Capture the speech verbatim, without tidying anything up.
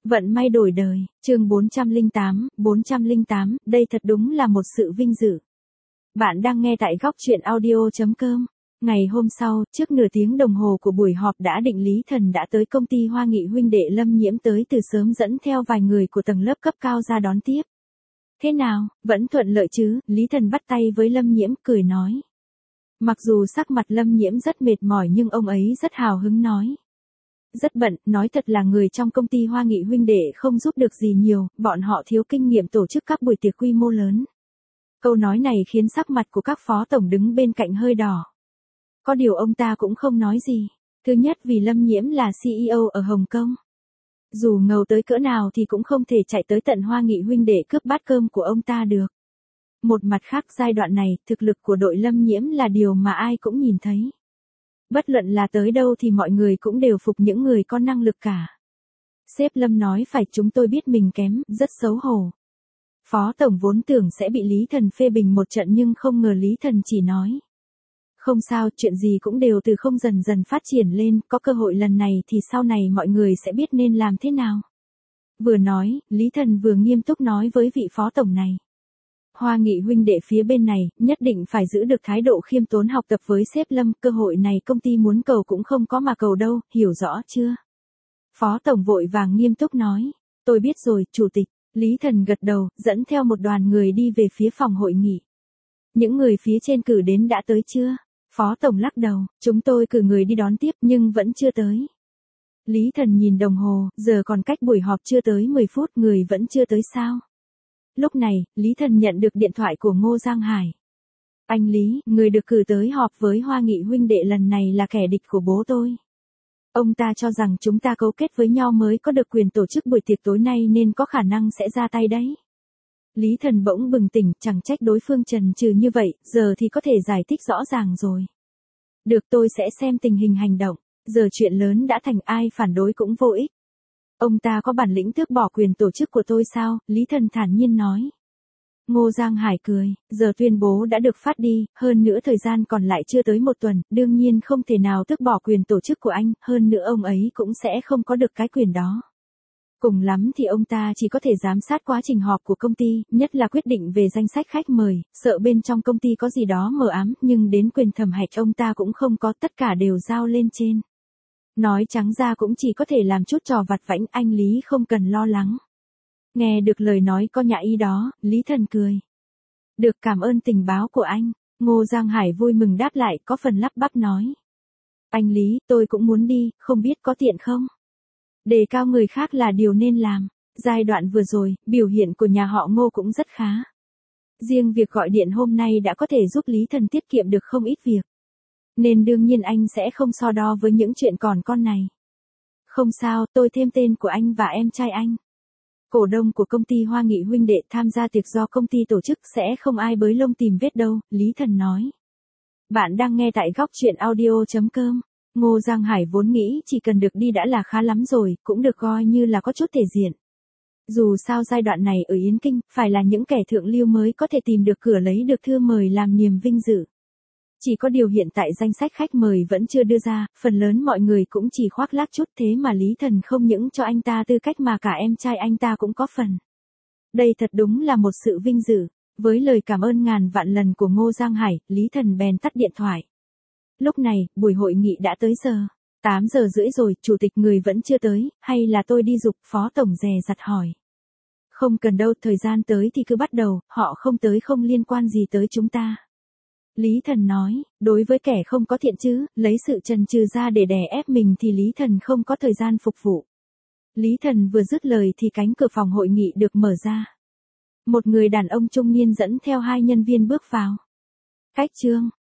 Vận may đổi đời, chương bốn trăm lẻ tám, bốn trăm lẻ tám, đây thật đúng là một sự vinh dự. Bạn đang nghe tại góc truyện audio chấm com. Ngày hôm sau, trước nửa tiếng đồng hồ của buổi họp đã định, Lý Thần đã tới công ty Hoa Nghị huynh đệ Lâm Nhiễm tới từ sớm, dẫn theo vài người của tầng lớp cấp cao ra đón tiếp. Thế nào, vẫn thuận lợi chứ? Lý Thần bắt tay với Lâm Nhiễm, cười nói. Mặc dù sắc mặt Lâm Nhiễm rất mệt mỏi nhưng ông ấy rất hào hứng nói. Rất bận, nói thật là người trong công ty Hoa Nghị huynh đệ không giúp được gì nhiều, bọn họ thiếu kinh nghiệm tổ chức các buổi tiệc quy mô lớn. Câu nói này khiến sắc mặt của các phó tổng đứng bên cạnh hơi đỏ. Có điều ông ta cũng không nói gì. Thứ nhất, vì Lâm Nhiễm là xê e ô ở Hồng Kông. Dù ngầu tới cỡ nào thì cũng không thể chạy tới tận Hoa Nghị huynh đệ cướp bát cơm của ông ta được. Một mặt khác, giai đoạn này, thực lực của đội Lâm Nhiễm là điều mà ai cũng nhìn thấy. Bất luận là tới đâu thì mọi người cũng đều phục những người có năng lực cả. Sếp Lâm nói phải, chúng tôi biết mình kém, rất xấu hổ. Phó tổng vốn tưởng sẽ bị Lý Thần phê bình một trận nhưng không ngờ Lý Thần chỉ nói. Không sao, chuyện gì cũng đều từ không dần dần phát triển lên, có cơ hội lần này thì sau này mọi người sẽ biết nên làm thế nào. Vừa nói, Lý Thần vừa nghiêm túc nói với vị phó tổng này. Hoa Nghị huynh đệ phía bên này, nhất định phải giữ được thái độ khiêm tốn học tập với sếp Lâm, cơ hội này công ty muốn cầu cũng không có mà cầu đâu, hiểu rõ chưa? Phó tổng vội vàng nghiêm túc nói, tôi biết rồi, chủ tịch. Lý Thần gật đầu, dẫn theo một đoàn người đi về phía phòng hội nghị. Những người phía trên cử đến đã tới chưa? Phó tổng lắc đầu, chúng tôi cử người đi đón tiếp nhưng vẫn chưa tới. Lý Thần nhìn đồng hồ, giờ còn cách buổi họp chưa tới mười phút, người vẫn chưa tới sao? Lúc này, Lý Thần nhận được điện thoại của Ngô Giang Hải. Anh Lý, người được cử tới họp với Hoa Nghị huynh đệ lần này là kẻ địch của bố tôi. Ông ta cho rằng chúng ta cấu kết với nhau mới có được quyền tổ chức buổi tiệc tối nay nên có khả năng sẽ ra tay đấy. Lý Thần bỗng bừng tỉnh, chẳng trách đối phương chần chừ như vậy, giờ thì có thể giải thích rõ ràng rồi. Được, tôi sẽ xem tình hình hành động, giờ chuyện lớn đã thành, ai phản đối cũng vô ích. Ông ta có bản lĩnh tước bỏ quyền tổ chức của tôi sao? Lý Thần thản nhiên nói. Ngô Giang Hải cười, giờ tuyên bố đã được phát đi, hơn nữa thời gian còn lại chưa tới một tuần, đương nhiên không thể nào tước bỏ quyền tổ chức của anh, hơn nữa ông ấy cũng sẽ không có được cái quyền đó. Cùng lắm thì ông ta chỉ có thể giám sát quá trình họp của công ty, nhất là quyết định về danh sách khách mời, sợ bên trong công ty có gì đó mờ ám, nhưng đến quyền thẩm hạch ông ta cũng không có, tất cả đều giao lên trên. Nói trắng ra cũng chỉ có thể làm chút trò vặt vãnh, anh Lý không cần lo lắng. Nghe được lời nói có nhã ý đó, Lý Thần cười. Được, cảm ơn tình báo của anh. Ngô Giang Hải vui mừng đáp lại, có phần lắp bắp nói. Anh Lý, tôi cũng muốn đi, không biết có tiện không? Đề cao người khác là điều nên làm. Giai đoạn vừa rồi, biểu hiện của nhà họ Ngô cũng rất khá. Riêng việc gọi điện hôm nay đã có thể giúp Lý Thần tiết kiệm được không ít việc. Nên đương nhiên anh sẽ không so đo với những chuyện còn con này. Không sao, tôi thêm tên của anh và em trai anh. Cổ đông của công ty Hoa Nghị huynh đệ tham gia tiệc do công ty tổ chức, sẽ không ai bới lông tìm vết đâu, Lý Thần nói. Bạn đang nghe tại góc truyện audio chấm com. Ngô Giang Hải vốn nghĩ chỉ cần được đi đã là khá lắm rồi, cũng được coi như là có chút thể diện. Dù sao giai đoạn này ở Yến Kinh, phải là những kẻ thượng lưu mới có thể tìm được cửa lấy được thư mời làm niềm vinh dự. Chỉ có điều hiện tại danh sách khách mời vẫn chưa đưa ra, phần lớn mọi người cũng chỉ khoác lác chút, thế mà Lý Thần không những cho anh ta tư cách mà cả em trai anh ta cũng có phần. Đây thật đúng là một sự vinh dự. Với lời cảm ơn ngàn vạn lần của Ngô Giang Hải, Lý Thần bèn tắt điện thoại. Lúc này, buổi hội nghị đã tới giờ. tám giờ rưỡi rồi, chủ tịch người vẫn chưa tới, hay là tôi đi giục? Phó tổng dè dặt hỏi. Không cần đâu, thời gian tới thì cứ bắt đầu, họ không tới không liên quan gì tới chúng ta. Lý Thần nói, đối với kẻ không có thiện chứ, lấy sự chần chừ ra để đè ép mình thì Lý Thần không có thời gian phục vụ. Lý Thần vừa dứt lời thì cánh cửa phòng hội nghị được mở ra. Một người đàn ông trung niên dẫn theo hai nhân viên bước vào. Cách trương,